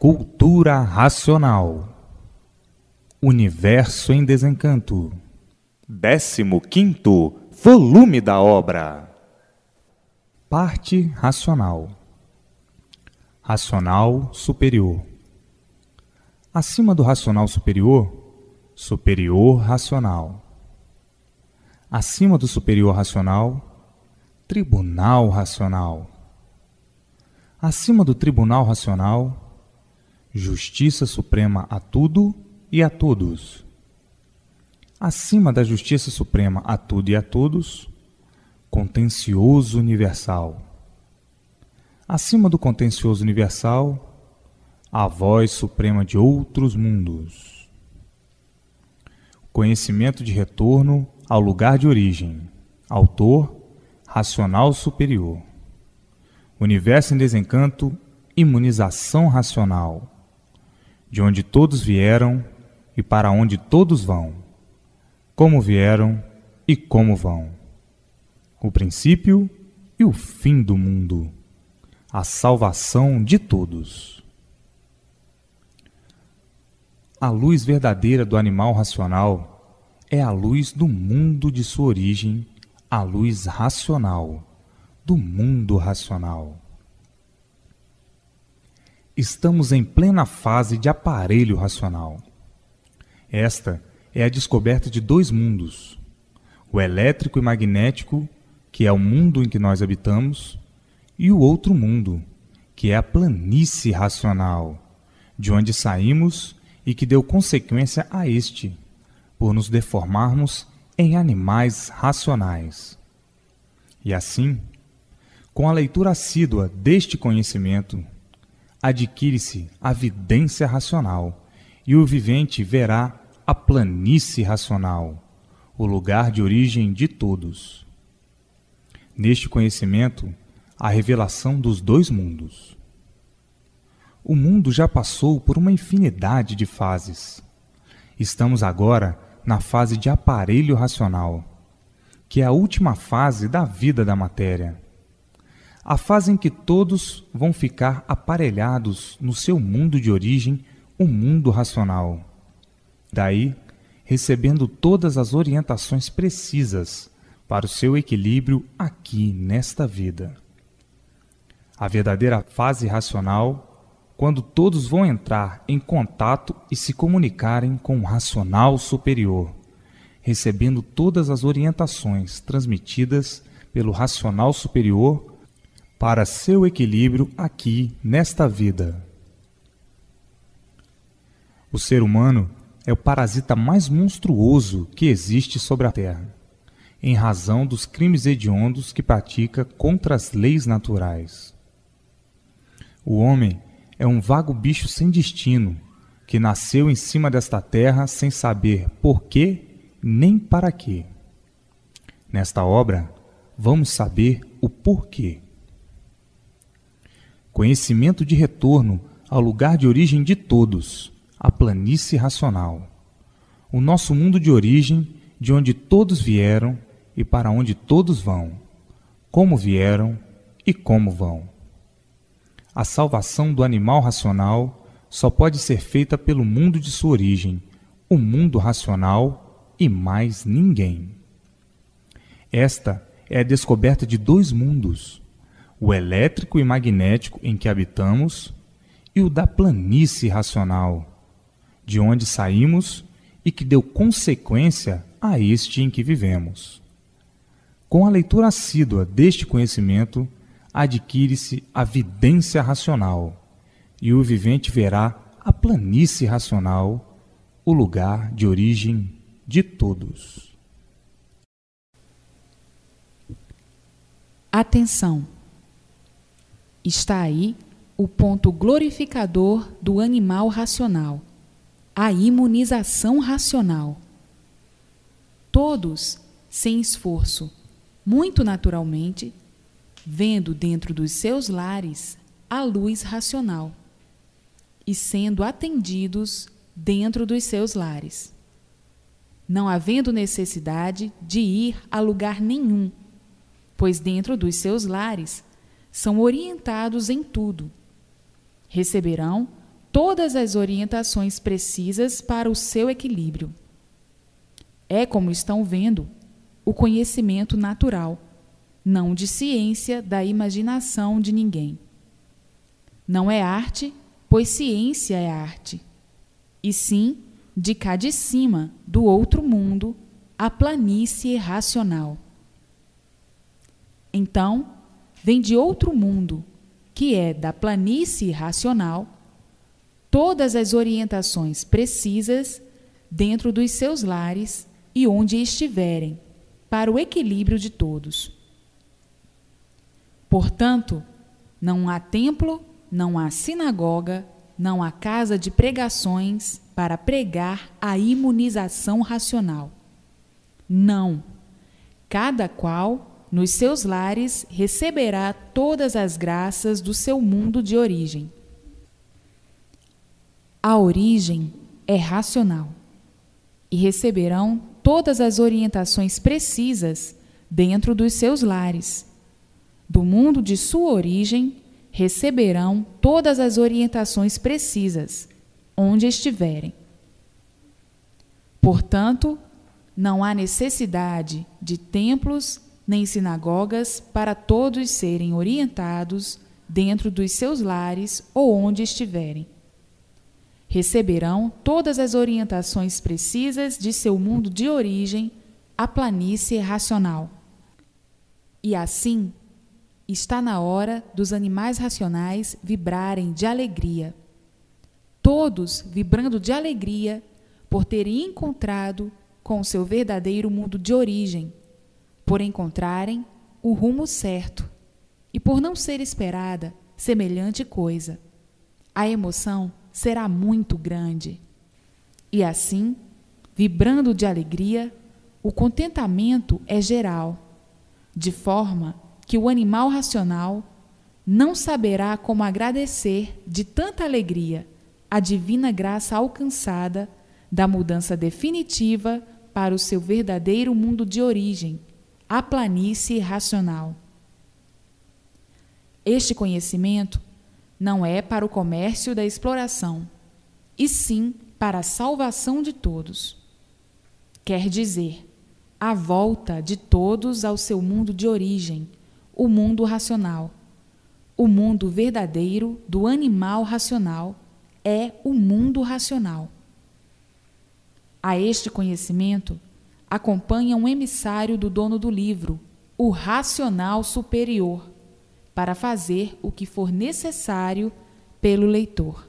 Cultura racional. Universo em desencanto. 15º volume da obra. Parte racional. Racional superior. Acima do racional superior, superior racional. Acima do superior racional, tribunal racional. Acima do tribunal racional, justiça suprema a tudo e a todos. Acima da justiça suprema a tudo e a todos, contencioso universal. Acima do contencioso universal, a voz suprema de outros mundos. Conhecimento de retorno ao lugar de origem. Autor, racional superior. Universo em desencanto, imunização racional. De onde todos vieram e para onde todos vão. Como vieram e como vão. O princípio e o fim do mundo. A salvação de todos. A luz verdadeira do animal racional é a luz do mundo de sua origem, a luz racional, do mundo racional. Estamos em plena fase de aparelho racional. Esta é a descoberta de dois mundos, o elétrico e magnético, que é o mundo em que nós habitamos, e o outro mundo, que é a planície racional, de onde saímos e que deu consequência a este, por nos deformarmos em animais racionais. E assim, com a leitura assídua deste conhecimento, adquire-se a vidência racional, e o vivente verá a planície racional, o lugar de origem de todos. Neste conhecimento, a revelação dos dois mundos. O mundo já passou por uma infinidade de fases. Estamos agora na fase de aparelho racional, que é a última fase da vida da matéria. A fase em que todos vão ficar aparelhados no seu mundo de origem, o mundo racional. Daí, recebendo todas as orientações precisas para o seu equilíbrio aqui nesta vida. A verdadeira fase racional, quando todos vão entrar em contato e se comunicarem com o racional superior, recebendo todas as orientações transmitidas pelo racional superior para seu equilíbrio aqui, nesta vida. O ser humano é o parasita mais monstruoso que existe sobre a Terra, em razão dos crimes hediondos que pratica contra as leis naturais. O homem é um vago bicho sem destino, que nasceu em cima desta terra sem saber por quê nem para quê. Nesta obra, vamos saber o porquê. Conhecimento de retorno ao lugar de origem de todos, a planície racional. O nosso mundo de origem, de onde todos vieram e para onde todos vão. Como vieram e como vão. A salvação do animal racional só pode ser feita pelo mundo de sua origem, o mundo racional e mais ninguém. Esta é a descoberta de dois mundos, o elétrico e magnético em que habitamos e o da planície racional, de onde saímos e que deu consequência a este em que vivemos. Com a leitura assídua deste conhecimento, adquire-se a vidência racional, e o vivente verá a planície racional, o lugar de origem de todos. Atenção! Está aí o ponto glorificador do animal racional, a imunização racional. Todos, sem esforço, muito naturalmente, vendo dentro dos seus lares a luz racional e sendo atendidos dentro dos seus lares, não havendo necessidade de ir a lugar nenhum, pois dentro dos seus lares são orientados em tudo. Receberão todas as orientações precisas para o seu equilíbrio. É, como estão vendo, o conhecimento natural, não de ciência da imaginação de ninguém. Não é arte, pois ciência é arte, e sim, de cá de cima, do outro mundo, a planície racional. Então, vem de outro mundo, que é da planície racional, todas as orientações precisas dentro dos seus lares e onde estiverem, para o equilíbrio de todos. Portanto, não há templo, não há sinagoga, não há casa de pregações para pregar a imunização racional. Não. Cada qual, nos seus lares, receberá todas as graças do seu mundo de origem. A origem é racional, e receberão todas as orientações precisas dentro dos seus lares. Do mundo de sua origem, receberão todas as orientações precisas, onde estiverem. Portanto, não há necessidade de templos nem sinagogas para todos serem orientados dentro dos seus lares ou onde estiverem. Receberão todas as orientações precisas de seu mundo de origem, a planície racional. E assim, está na hora dos animais racionais vibrarem de alegria. Todos vibrando de alegria por terem encontrado com o seu verdadeiro mundo de origem, por encontrarem o rumo certo e por não ser esperada semelhante coisa. A emoção será muito grande. E assim, vibrando de alegria, o contentamento é geral, de forma que o animal racional não saberá como agradecer de tanta alegria a divina graça alcançada da mudança definitiva para o seu verdadeiro mundo de origem, a planície racional. Este conhecimento não é para o comércio da exploração, e sim para a salvação de todos. Quer dizer, a volta de todos ao seu mundo de origem, o mundo racional. O mundo verdadeiro do animal racional é o mundo racional. A este conhecimento acompanha um emissário do dono do livro, o racional superior, para fazer o que for necessário pelo leitor.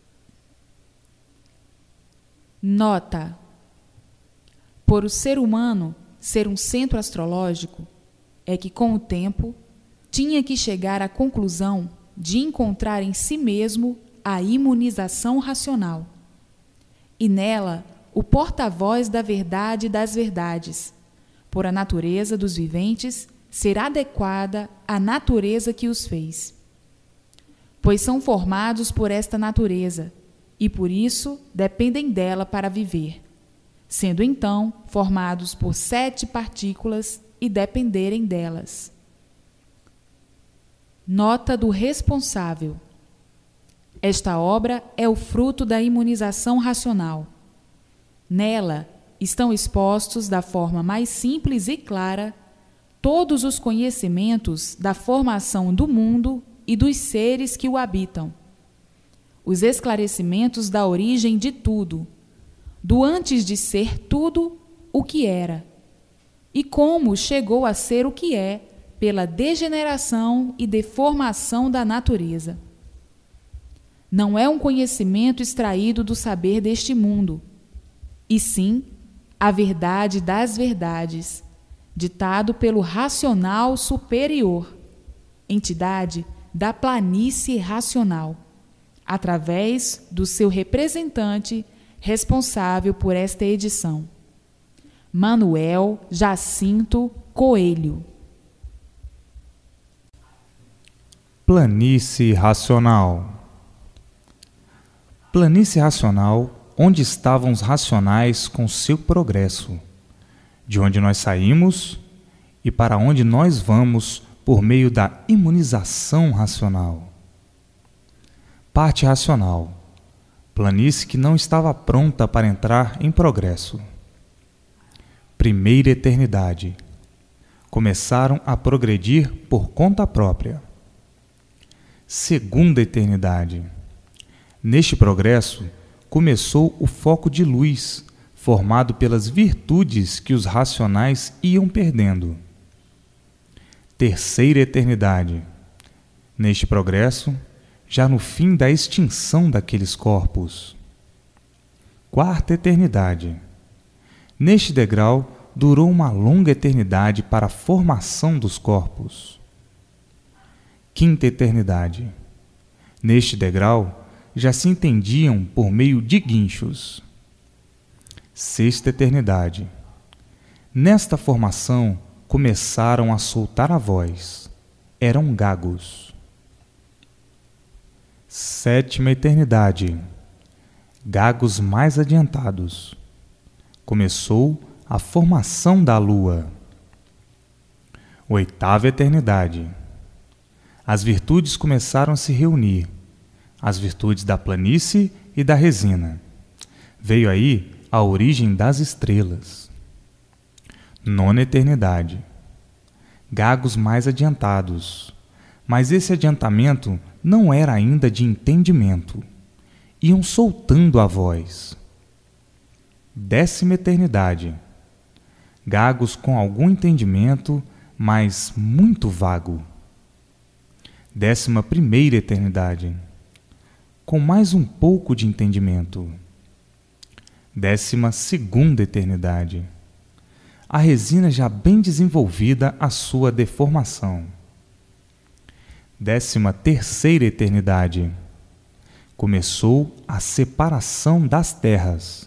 Nota: por o ser humano ser um centro astrológico, é que com o tempo tinha que chegar à conclusão de encontrar em si mesmo a imunização racional, e nela o porta-voz da verdade das verdades, por a natureza dos viventes ser adequada à natureza que os fez. Pois são formados por esta natureza, e por isso dependem dela para viver, sendo então formados por 7 partículas e dependerem delas. Nota do responsável. Esta obra é o fruto da imunização racional. Nela estão expostos da forma mais simples e clara todos os conhecimentos da formação do mundo e dos seres que o habitam, os esclarecimentos da origem de tudo, do antes de ser tudo o que era, e como chegou a ser o que é pela degeneração e deformação da natureza. Não é um conhecimento extraído do saber deste mundo, e sim a verdade das verdades, ditado pelo racional superior, entidade da planície racional, através do seu representante responsável por esta edição, Manuel Jacinto Coelho. Planície racional. Planície racional, onde estavam os racionais com seu progresso, de onde nós saímos e para onde nós vamos por meio da imunização racional. Parte racional. Planície que não estava pronta para entrar em progresso. Primeira eternidade. Começaram a progredir por conta própria. Segunda eternidade. Neste progresso, começou o foco de luz, formado pelas virtudes que os racionais iam perdendo. Terceira eternidade. Neste progresso, já no fim da extinção daqueles corpos. Quarta eternidade. Neste degrau, durou uma longa eternidade para a formação dos corpos. Quinta eternidade. Neste degrau, já se entendiam por meio de guinchos. Sexta eternidade. Nesta formação, começaram a soltar a voz. Eram gagos. Sétima eternidade. Gagos mais adiantados. Começou a formação da lua. Oitava eternidade. As virtudes começaram a se reunir. As virtudes da planície e da resina. Veio aí a origem das estrelas. Nona eternidade. Gagos mais adiantados. Mas esse adiantamento não era ainda de entendimento. Iam soltando a voz. Décima eternidade. Gagos com algum entendimento, mas muito vago. 11ª eternidade. Com mais um pouco de entendimento. 12ª eternidade. A resina já bem desenvolvida a sua deformação. 13ª eternidade. Começou a separação das terras.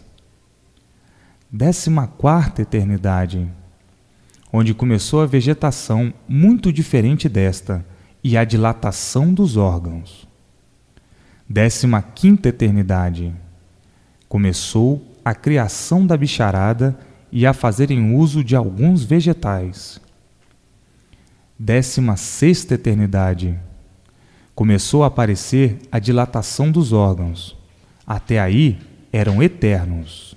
14ª eternidade. Onde começou a vegetação muito diferente desta e a dilatação dos órgãos. 15ª eternidade. Começou a criação da bicharada e a fazerem uso de alguns vegetais. 16ª eternidade. Começou a aparecer a dilatação dos órgãos. Até aí eram eternos.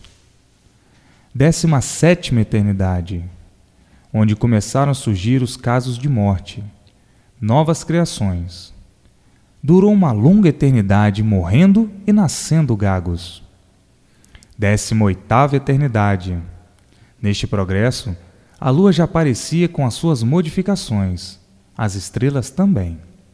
17ª eternidade. Onde começaram a surgir os casos de morte, novas criações. Durou uma longa eternidade morrendo e nascendo gagos. 18ª eternidade. Neste progresso, a lua já aparecia com as suas modificações, as estrelas também.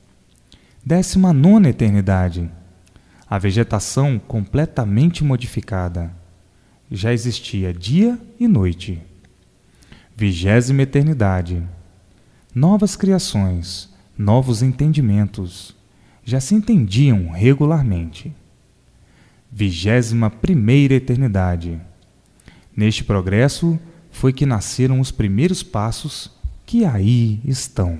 19ª eternidade. A vegetação completamente modificada. Já existia dia e noite. 20ª eternidade. Novas criações, novos entendimentos. Já se entendiam regularmente. 21ª eternidade. Neste progresso foi que nasceram os primeiros passos que aí estão.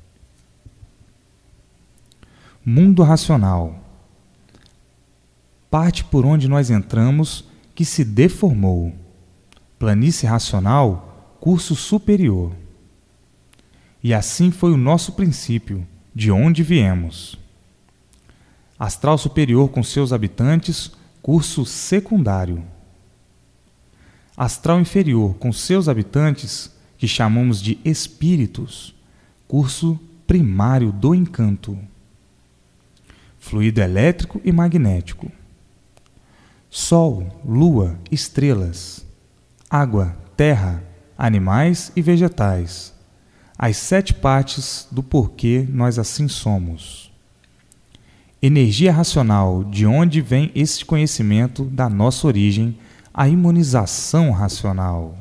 Mundo racional. Parte por onde nós entramos que se deformou. Planície racional, curso superior. E assim foi o nosso princípio, de onde viemos. Astral superior com seus habitantes, curso secundário. Astral inferior com seus habitantes, que chamamos de espíritos, curso primário do encanto. Fluido elétrico e magnético. Sol, lua, estrelas. Água, terra, animais e vegetais. As 7 partes do porquê nós assim somos. Energia racional, de onde vem este conhecimento da nossa origem, a imunização racional.